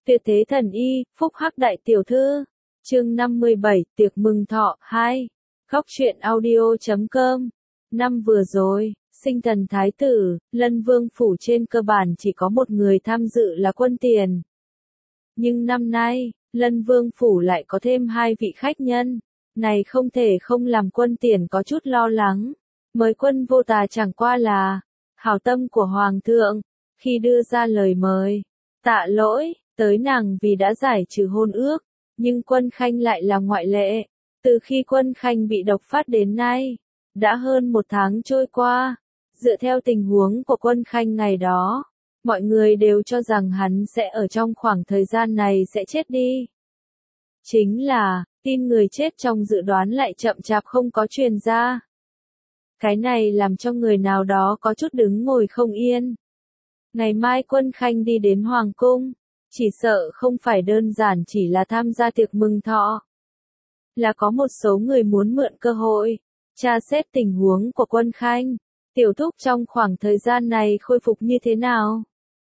Tuyệt thế thần y, phúc hắc đại tiểu thư. Chương 57, tiệc mừng thọ 2. Góc truyện audio.com. Năm vừa rồi, sinh thần thái tử, Lân Vương phủ trên cơ bản chỉ có một người tham dự là Quân Tiền. Nhưng năm nay, Lân Vương phủ lại có thêm hai vị khách nhân. Này không thể không làm Quân Tiền có chút lo lắng. Mới Quân Vô Tà chẳng qua là hảo tâm của Hoàng thượng, khi đưa ra lời mời. Tạ lỗi, tới nàng vì đã giải trừ hôn ước, nhưng Quân Khanh lại là ngoại lệ. Từ khi Quân Khanh bị độc phát đến nay, đã hơn một tháng trôi qua. Dựa theo tình huống của Quân Khanh ngày đó, mọi người đều cho rằng hắn sẽ ở trong khoảng thời gian này sẽ chết đi. Chính là, tin người chết trong dự đoán lại chậm chạp không có truyền ra. Cái này làm cho người nào đó có chút đứng ngồi không yên. Ngày mai Quân Khanh đi đến Hoàng cung, chỉ sợ không phải đơn giản chỉ là tham gia tiệc mừng thọ. Là có một số người muốn mượn cơ hội, tra xét tình huống của Quân Khanh, tiểu thúc trong khoảng thời gian này khôi phục như thế nào.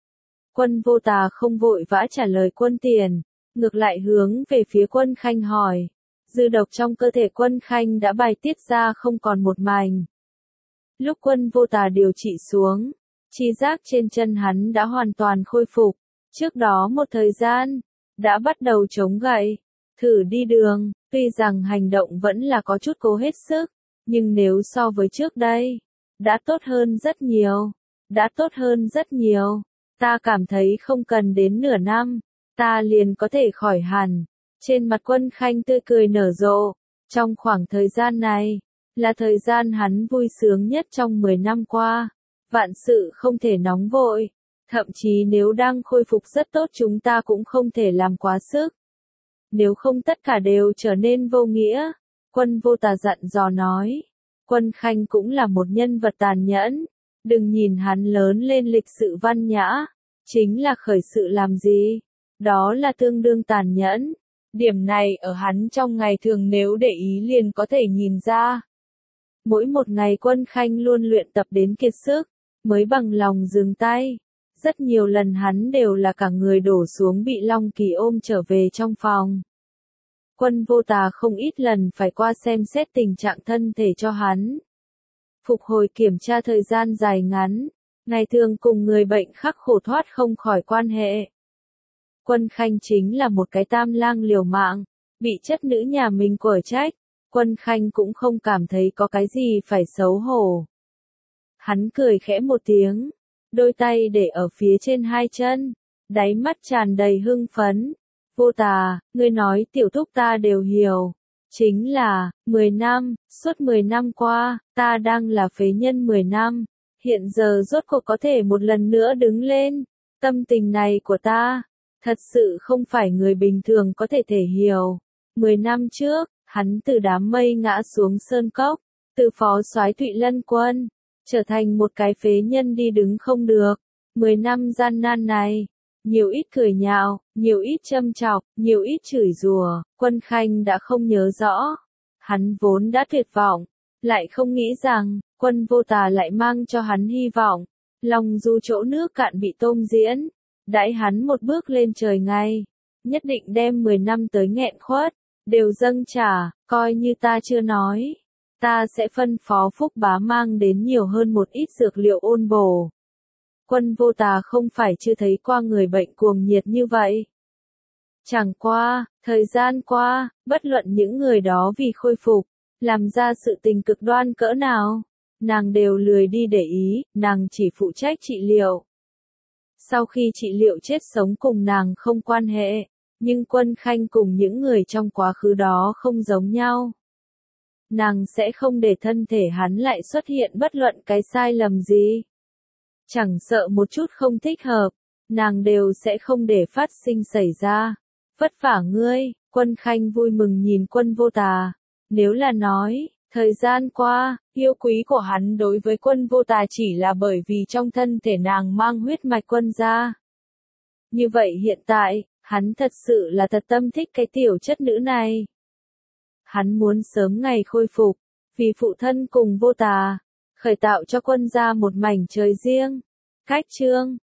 Quân Vô Tà không vội vã trả lời Quân Tiền, ngược lại hướng về phía Quân Khanh hỏi. Dư độc trong cơ thể Quân Khanh đã bài tiết ra không còn một mảnh. Lúc Quân Vô Tà điều trị xuống, chi giác trên chân hắn đã hoàn toàn khôi phục. Trước đó một thời gian, đã bắt đầu chống gậy, thử đi đường, tuy rằng hành động vẫn là có chút cố hết sức, nhưng nếu so với trước đây, đã tốt hơn rất nhiều, đã tốt hơn rất nhiều. Ta cảm thấy không cần đến nửa năm, ta liền có thể khỏi hẳn. Trên mặt Quân Khanh tươi cười nở rộ, trong khoảng thời gian này, là thời gian hắn vui sướng nhất trong 10 năm qua. Vạn sự không thể nóng vội, thậm chí nếu đang khôi phục rất tốt chúng ta cũng không thể làm quá sức. Nếu không tất cả đều trở nên vô nghĩa, Quân Vô Tà dặn dò nói. Quân Khanh cũng là một nhân vật tàn nhẫn, đừng nhìn hắn lớn lên lịch sự văn nhã, chính là khởi sự làm gì, đó là tương đương tàn nhẫn. Điểm này ở hắn trong ngày thường nếu để ý liền có thể nhìn ra. Mỗi một ngày Quân Khanh luôn luyện tập đến kiệt sức, mới bằng lòng dừng tay. Rất nhiều lần hắn đều là cả người đổ xuống bị Long Kỳ ôm trở về trong phòng. Quân Vô Tà không ít lần phải qua xem xét tình trạng thân thể cho hắn. Phục hồi kiểm tra thời gian dài ngắn, ngày thường cùng người bệnh khắc khổ thoát không khỏi quan hệ. Quân Khanh chính là một cái tam lang liều mạng, bị chất nữ nhà mình quở trách, Quân Khanh cũng không cảm thấy có cái gì phải xấu hổ. Hắn cười khẽ một tiếng, đôi tay để ở phía trên hai chân, đáy mắt tràn đầy hưng phấn. Vô Tà, ngươi nói tiểu thúc ta đều hiểu. Chính là, 10 năm, suốt 10 năm qua, ta đang là phế nhân 10 năm. Hiện giờ rốt cuộc có thể một lần nữa đứng lên. Tâm tình này của ta, thật sự không phải người bình thường có thể thể hiểu. 10 năm trước, hắn từ đám mây ngã xuống sơn cốc, từ phó soái Thụy Lân Quân, trở thành một cái phế nhân đi đứng không được. 10 năm gian nan này, nhiều ít cười nhạo, nhiều ít châm chọc, nhiều ít chửi rủa, Quân Khanh đã không nhớ rõ. Hắn vốn đã tuyệt vọng, lại không nghĩ rằng, Quân Vô Tà lại mang cho hắn hy vọng. Lòng dù chỗ nước cạn bị tôm diễn, đãi hắn một bước lên trời ngay, nhất định đem 10 năm tới nghẹn khuất, đều dâng trả, coi như ta chưa nói. Ta sẽ phân phó Phúc Bá mang đến nhiều hơn một ít dược liệu ôn bổ. Quân Vô Tà không phải chưa thấy qua người bệnh cuồng nhiệt như vậy. Chẳng qua, thời gian qua, bất luận những người đó vì khôi phục, làm ra sự tình cực đoan cỡ nào, nàng đều lười đi để ý, nàng chỉ phụ trách trị liệu. Sau khi trị liệu chết sống cùng nàng không quan hệ, nhưng Quân Khanh cùng những người trong quá khứ đó không giống nhau. Nàng sẽ không để thân thể hắn lại xuất hiện bất luận cái sai lầm gì. Chẳng sợ một chút không thích hợp, nàng đều sẽ không để phát sinh xảy ra. Vất vả ngươi, Quân Khanh vui mừng nhìn Quân Vô Tà. Nếu là nói, thời gian qua, yêu quý của hắn đối với Quân Vô Tà chỉ là bởi vì trong thân thể nàng mang huyết mạch Quân gia. Như vậy hiện tại, hắn thật sự là thật tâm thích cái tiểu chất nữ này. Hắn muốn sớm ngày khôi phục, vì phụ thân cùng Vô Tà, khởi tạo cho Quân gia một mảnh trời riêng. Cách chương